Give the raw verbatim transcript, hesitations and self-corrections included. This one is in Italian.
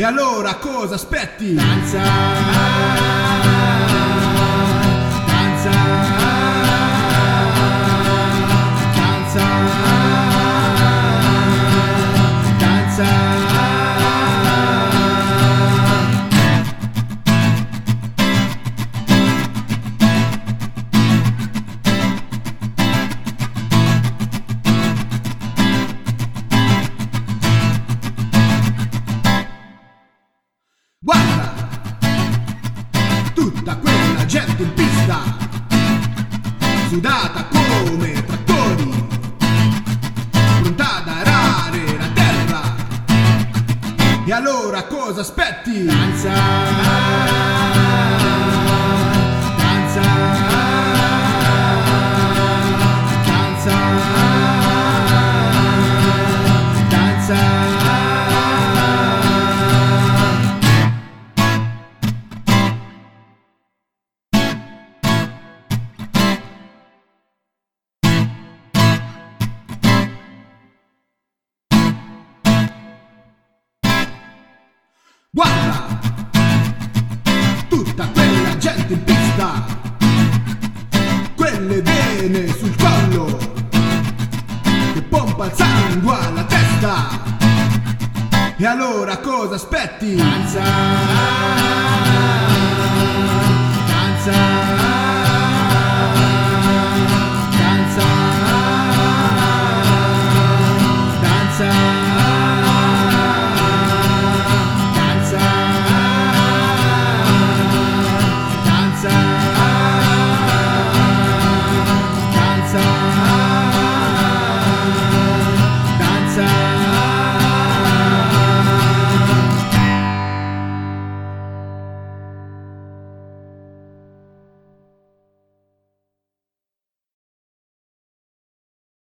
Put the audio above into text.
allora cosa aspetti? Danza, danza, danza, danza. Guarda, tutta quella gente in pista, sudata come trattori, pronta ad arare la terra. E allora cosa aspetti? Danza, danza, danza, danza. Guarda, tutta quella gente in pista, quelle vene sul collo, che pompa il sangue alla testa. E allora cosa aspetti? Danza, danza.